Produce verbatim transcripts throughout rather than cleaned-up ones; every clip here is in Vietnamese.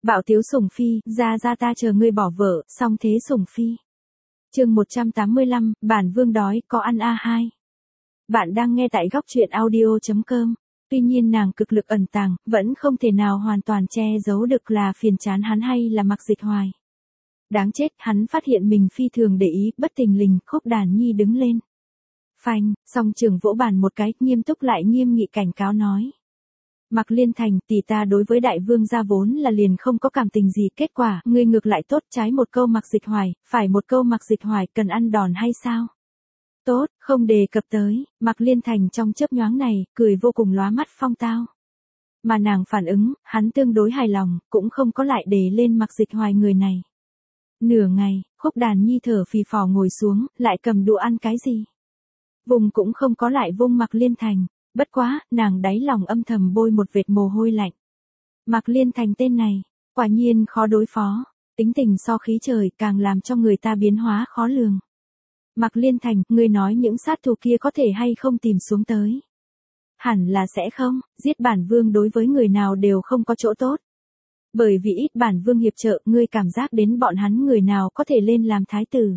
Bạo tiếu sủng phi, ra ra ta chờ ngươi bỏ vợ, xong thế sủng phi. Chương một trăm tám mươi lăm, bản vương đói, có ăn a hai. Bạn đang nghe tại góc truyện audio chấm com. Tuy nhiên nàng cực lực ẩn tàng, vẫn không thể nào hoàn toàn che giấu được là phiền chán hắn hay là Mạc Dịch Hoài. Đáng chết, hắn phát hiện mình phi thường để ý, bất thình lình, Khúc Đàn Nhi đứng lên. Phanh, song trường vỗ bàn một cái, nghiêm túc lại nghiêm nghị cảnh cáo nói. Mạc Liên Thành, tỷ ta đối với đại vương gia vốn là liền không có cảm tình gì, kết quả, ngươi ngược lại tốt, trái một câu Mạc Dịch Hoài, phải một câu Mạc Dịch Hoài, cần ăn đòn hay sao? Tốt, không đề cập tới, Mạc Liên Thành trong chớp nhoáng này, cười vô cùng lóa mắt phong tao. Mà nàng phản ứng, hắn tương đối hài lòng, cũng không có lại đề lên Mạc Dịch Hoài người này. Nửa ngày, Khúc Đàn Nhi thở phì phò ngồi xuống, lại cầm đũa ăn cái gì? Vùng cũng không có lại vung Mạc Liên Thành. Bất quá, nàng đáy lòng âm thầm bôi một vệt mồ hôi lạnh. Mạc Liên Thành tên này, quả nhiên khó đối phó, tính tình so khí trời càng làm cho người ta biến hóa khó lường. Mạc Liên Thành, ngươi nói những sát thủ kia có thể hay không tìm xuống tới? Hẳn là sẽ không, giết bản vương đối với người nào đều không có chỗ tốt. Bởi vì ít bản vương hiệp trợ, ngươi cảm giác đến bọn hắn người nào có thể lên làm thái tử.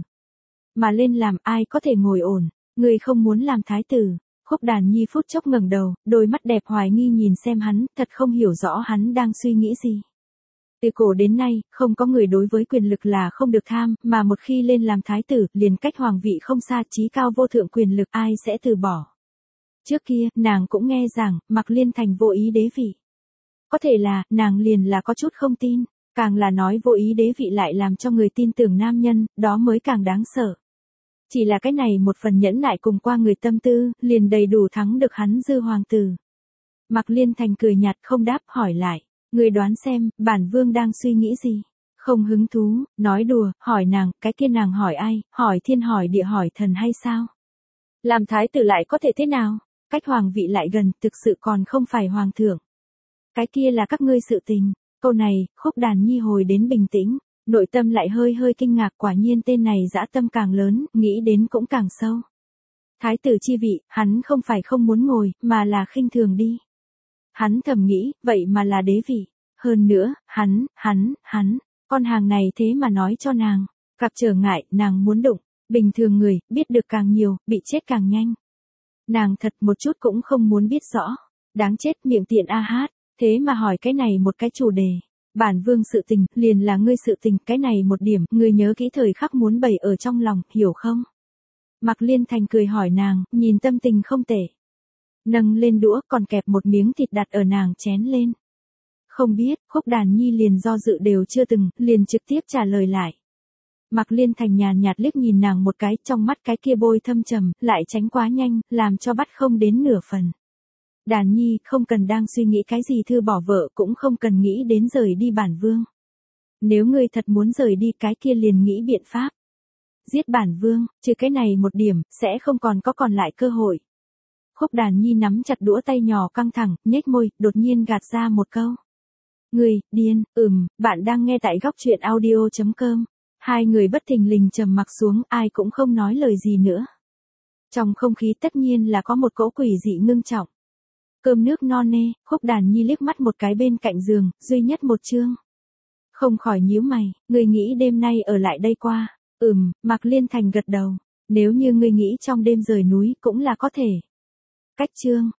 Mà lên làm ai có thể ngồi ổn, ngươi không muốn làm thái tử. Khúc Đàn Nhi phút chốc ngẩng đầu, đôi mắt đẹp hoài nghi nhìn xem hắn, thật không hiểu rõ hắn đang suy nghĩ gì. Từ cổ đến nay, không có người đối với quyền lực là không được tham, mà một khi lên làm thái tử, liền cách hoàng vị không xa, chí cao vô thượng quyền lực ai sẽ từ bỏ. Trước kia, nàng cũng nghe rằng, Mạc Liên Thành vô ý đế vị. Có thể là, nàng liền là có chút không tin, càng là nói vô ý đế vị lại làm cho người tin tưởng nam nhân, đó mới càng đáng sợ. Chỉ là cái này một phần nhẫn nại cùng qua người tâm tư, liền đầy đủ thắng được hắn dư hoàng tử. Mạc Liên Thành cười nhạt không đáp, hỏi lại, người đoán xem, bản vương đang suy nghĩ gì? Không hứng thú, nói đùa, hỏi nàng, cái kia nàng hỏi ai, hỏi thiên hỏi địa hỏi thần hay sao? Làm thái tử lại có thể thế nào? Cách hoàng vị lại gần, thực sự còn không phải hoàng thượng. Cái kia là các ngươi sự tình. Câu này, Khúc Đàn Nhi hồi đến bình tĩnh. Nội tâm lại hơi hơi kinh ngạc, quả nhiên tên này dã tâm càng lớn, nghĩ đến cũng càng sâu. Thái tử chi vị, hắn không phải không muốn ngồi, mà là khinh thường đi. Hắn thầm nghĩ, vậy mà là đế vị. Hơn nữa, hắn, hắn, hắn, con hàng này thế mà nói cho nàng. Gặp trở ngại, nàng muốn đụng. Bình thường người, biết được càng nhiều, bị chết càng nhanh. Nàng thật một chút cũng không muốn biết rõ. Đáng chết, miệng tiện a hát, thế mà hỏi cái này một cái chủ đề. Bản vương sự tình, liền là ngươi sự tình, cái này một điểm, ngươi nhớ kỹ thời khắc muốn bày ở trong lòng, hiểu không? Mạc Liên Thành cười hỏi nàng, nhìn tâm tình không tệ. Nâng lên đũa, còn kẹp một miếng thịt đặt ở nàng chén lên. Không biết, Khúc Đàn Nhi liền do dự đều chưa từng, liền trực tiếp trả lời lại. Mạc Liên Thành nhàn nhạt liếc nhìn nàng một cái, trong mắt cái kia bôi thâm trầm, lại tránh quá nhanh, làm cho bắt không đến nửa phần. Đàn Nhi, không cần đang suy nghĩ cái gì thư bỏ vợ, cũng không cần nghĩ đến rời đi bản vương. Nếu ngươi thật muốn rời đi cái kia liền nghĩ biện pháp. Giết bản vương, trừ cái này một điểm, sẽ không còn có còn lại cơ hội. Khúc Đàn Nhi nắm chặt đũa tay nhỏ căng thẳng, nhếch môi, đột nhiên gạt ra một câu. Ngươi, điên, ừm, bạn đang nghe tại góc truyện audio chấm com. Hai người bất thình lình trầm mặc xuống, ai cũng không nói lời gì nữa. Trong không khí tất nhiên là có một cỗ quỷ dị ngưng trọng. Cơm nước no nê, Khúc Đàn Nhi liếc mắt một cái bên cạnh giường, duy nhất một chương. Không khỏi nhíu mày, ngươi nghĩ đêm nay ở lại đây qua. Ừm, Mạc Liên Thành gật đầu. Nếu như ngươi nghĩ trong đêm rời núi cũng là có thể. Cách chương,